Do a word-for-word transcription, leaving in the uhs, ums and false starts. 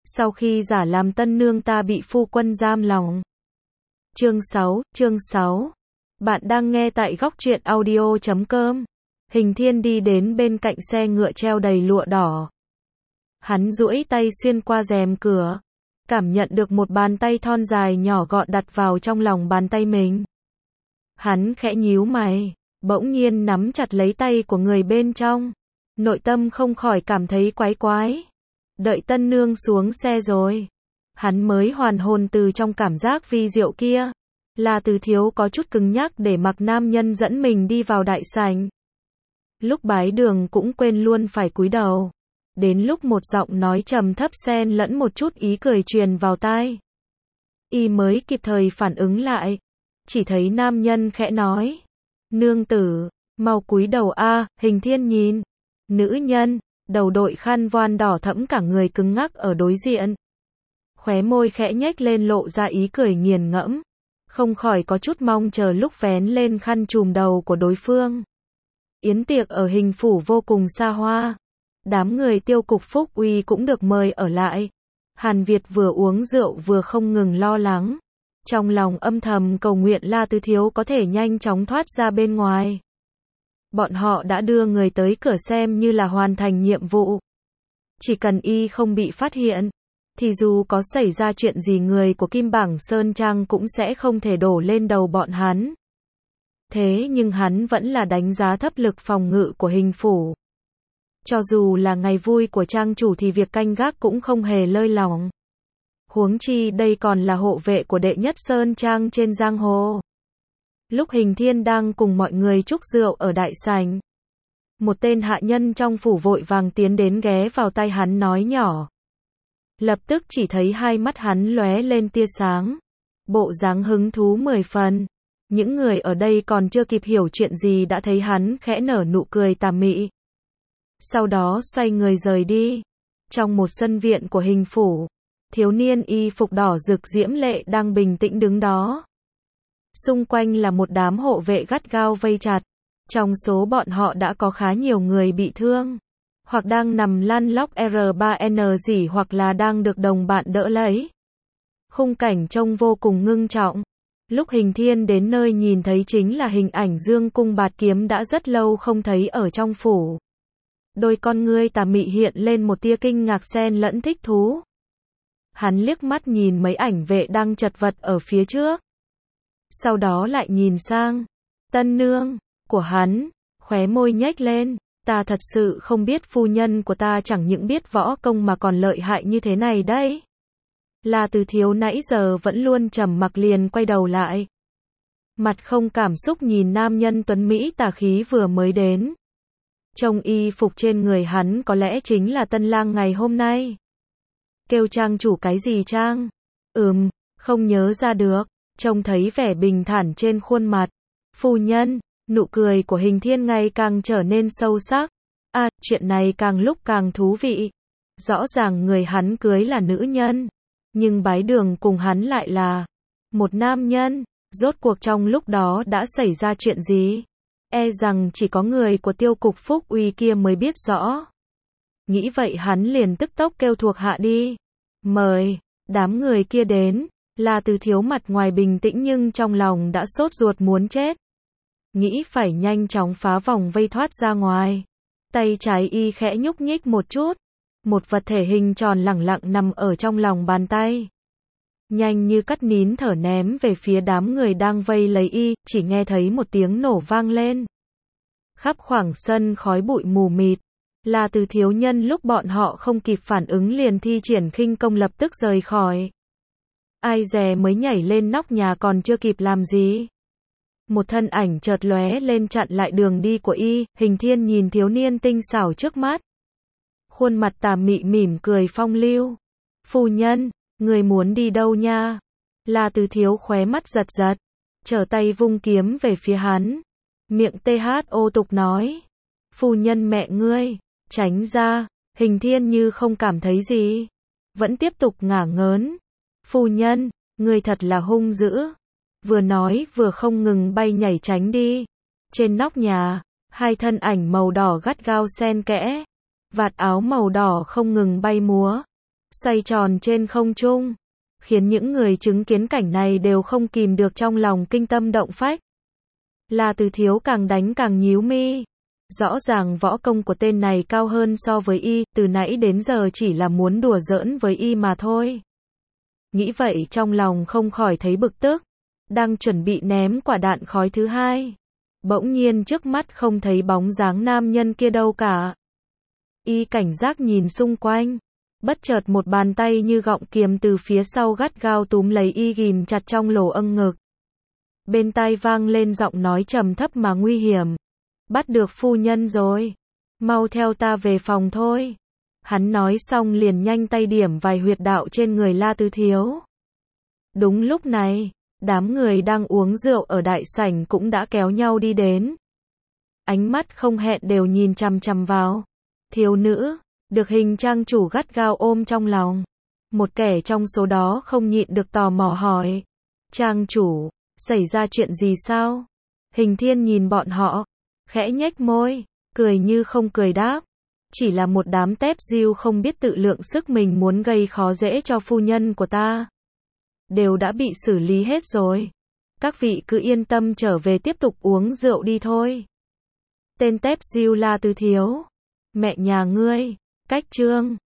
Sau khi giả làm tân nương ta bị phu quân giam lòng. Chương sáu, chương sáu. Bạn đang nghe tại góc truyện audio chấm com. Hình Thiên đi đến bên cạnh xe ngựa treo đầy lụa đỏ. Hắn duỗi tay xuyên qua rèm cửa, cảm nhận được một bàn tay thon dài nhỏ gọn đặt vào trong lòng bàn tay mình. Hắn khẽ nhíu mày, bỗng nhiên nắm chặt lấy tay của người bên trong. Nội tâm không khỏi cảm thấy quái quái. Đợi tân nương xuống xe rồi, hắn mới hoàn hồn từ trong cảm giác vi diệu kia. Là Từ Thiếu có chút cứng nhắc để mặc nam nhân dẫn mình đi vào đại sảnh. Lúc bái đường cũng quên luôn phải cúi đầu. Đến lúc một giọng nói trầm thấp xen lẫn một chút ý cười truyền vào tai, y mới kịp thời phản ứng lại. Chỉ thấy nam nhân khẽ nói: "Nương tử, mau cúi đầu a." Hình Thiên nhìn nữ nhân, đầu đội khăn voan đỏ thẫm cả người cứng ngắc ở đối diện. Khóe môi khẽ nhếch lên lộ ra ý cười nghiền ngẫm. Không khỏi có chút mong chờ lúc vén lên khăn trùm đầu của đối phương. Yến tiệc ở Hình phủ vô cùng xa hoa. Đám người Tiêu cục Phúc Uy cũng được mời ở lại. Hàn Việt vừa uống rượu vừa không ngừng lo lắng. Trong lòng âm thầm cầu nguyện La Từ Thiếu có thể nhanh chóng thoát ra bên ngoài. Bọn họ đã đưa người tới cửa xem như là hoàn thành nhiệm vụ. Chỉ cần y không bị phát hiện, thì dù có xảy ra chuyện gì người của Kim Bảng Sơn Trang cũng sẽ không thể đổ lên đầu bọn hắn. Thế nhưng hắn vẫn là đánh giá thấp lực phòng ngự của Hình phủ. Cho dù là ngày vui của trang chủ thì việc canh gác cũng không hề lơi lỏng. Huống chi đây còn là hộ vệ của đệ nhất Sơn Trang trên giang hồ. Lúc Hình Thiên đang cùng mọi người chúc rượu ở đại sảnh, một tên hạ nhân trong phủ vội vàng tiến đến ghé vào tai hắn nói nhỏ. Lập tức chỉ thấy hai mắt hắn lóe lên tia sáng, bộ dáng hứng thú mười phần. Những người ở đây còn chưa kịp hiểu chuyện gì đã thấy hắn khẽ nở nụ cười tà mị. Sau đó xoay người rời đi. Trong một sân viện của Hình phủ, thiếu niên y phục đỏ rực diễm lệ đang bình tĩnh đứng đó. Xung quanh là một đám hộ vệ gắt gao vây chặt. Trong số bọn họ đã có khá nhiều người bị thương, hoặc đang nằm lăn lóc R ba N gì hoặc là đang được đồng bạn đỡ lấy. Khung cảnh trông vô cùng ngưng trọng. Lúc Hình Thiên đến nơi nhìn thấy chính là hình ảnh Dương Cung Bạt Kiếm đã rất lâu không thấy ở trong phủ. Đôi con ngươi tà mị hiện lên một tia kinh ngạc xen lẫn thích thú. Hắn liếc mắt nhìn mấy ảnh vệ đang chật vật ở phía trước. Sau đó lại nhìn sang tân nương của hắn, khóe môi nhếch lên. Ta thật sự không biết phu nhân của ta chẳng những biết võ công mà còn lợi hại như thế này đấy. Là Từ Thiếu nãy giờ vẫn luôn trầm mặc liền quay đầu lại. Mặt không cảm xúc nhìn nam nhân tuấn Mỹ tà khí vừa mới đến. Trông y phục trên người hắn có lẽ chính là tân lang ngày hôm nay. Kêu trang chủ cái gì trang? Ừm, không nhớ ra được. Trông thấy vẻ bình thản trên khuôn mặt. Phu nhân, nụ cười của Hình Thiên ngày càng trở nên sâu sắc. À, chuyện này càng lúc càng thú vị. Rõ ràng người hắn cưới là nữ nhân, nhưng bái đường cùng hắn lại là một nam nhân. Rốt cuộc trong lúc đó đã xảy ra chuyện gì? E rằng chỉ có người của Tiêu cục Phúc Uy kia mới biết rõ. Nghĩ vậy hắn liền tức tốc kêu thuộc hạ đi. Mời, đám người kia đến. Là Từ Thiếu mặt ngoài bình tĩnh nhưng trong lòng đã sốt ruột muốn chết. Nghĩ phải nhanh chóng phá vòng vây thoát ra ngoài. Tay trái y khẽ nhúc nhích một chút. Một vật thể hình tròn lẳng lặng nằm ở trong lòng bàn tay. Nhanh như cắt nín thở ném về phía đám người đang vây lấy y, chỉ nghe thấy một tiếng nổ vang lên. Khắp khoảng sân khói bụi mù mịt. Là Từ Thiếu nhân lúc bọn họ không kịp phản ứng liền thi triển khinh công lập tức rời khỏi. Ai dè mới nhảy lên nóc nhà còn chưa kịp làm gì. Một thân ảnh chợt lóe lên chặn lại đường đi của y. Hình Thiên nhìn thiếu niên tinh xảo trước mắt. Khuôn mặt tà mị mỉm cười phong lưu. Phu nhân, người muốn đi đâu nha? Là Từ Thiếu khóe mắt giật giật, trở tay vung kiếm về phía hắn. Miệng thô tục nói. Phu nhân mẹ ngươi, tránh ra. Hình Thiên như không cảm thấy gì, vẫn tiếp tục ngả ngớn. Phu nhân, ngươi thật là hung dữ. Vừa nói vừa không ngừng bay nhảy tránh đi. Trên nóc nhà, hai thân ảnh màu đỏ gắt gao xen kẽ. Vạt áo màu đỏ không ngừng bay múa. xoay tròn trên không trung, khiến những người chứng kiến cảnh này đều không kìm được trong lòng kinh tâm động phách. La Từ Thiếu càng đánh càng nhíu mi. Rõ ràng võ công của tên này cao hơn so với y, từ nãy đến giờ chỉ là muốn đùa giỡn với y mà thôi. Nghĩ vậy trong lòng không khỏi thấy bực tức, đang chuẩn bị ném quả đạn khói thứ hai. Bỗng nhiên trước mắt không thấy bóng dáng nam nhân kia đâu cả. Y cảnh giác nhìn xung quanh, bất chợt một bàn tay như gọng kiềm từ phía sau gắt gao túm lấy y ghìm chặt trong lỗ âng ngực. Bên tai vang lên giọng nói trầm thấp mà nguy hiểm. Bắt được phu nhân rồi. Mau theo ta về phòng thôi. Hắn nói xong liền nhanh tay điểm vài huyệt đạo trên người La Tư Thiếu. Đúng lúc này, đám người đang uống rượu ở đại sảnh cũng đã kéo nhau đi đến. Ánh mắt không hẹn đều nhìn chằm chằm vào. Thiếu nữ, được Hình trang chủ gắt gao ôm trong lòng. Một kẻ trong số đó không nhịn được tò mò hỏi. Trang chủ, xảy ra chuyện gì sao? Hình Thiên nhìn bọn họ, khẽ nhếch môi, cười như không cười đáp. Chỉ là một đám tép diêu không biết tự lượng sức mình muốn gây khó dễ cho phu nhân của ta. Đều đã bị xử lý hết rồi. Các vị cứ yên tâm trở về tiếp tục uống rượu đi thôi. Tên tép diêu La Tư Thiếu. Mẹ nhà ngươi, cách trương.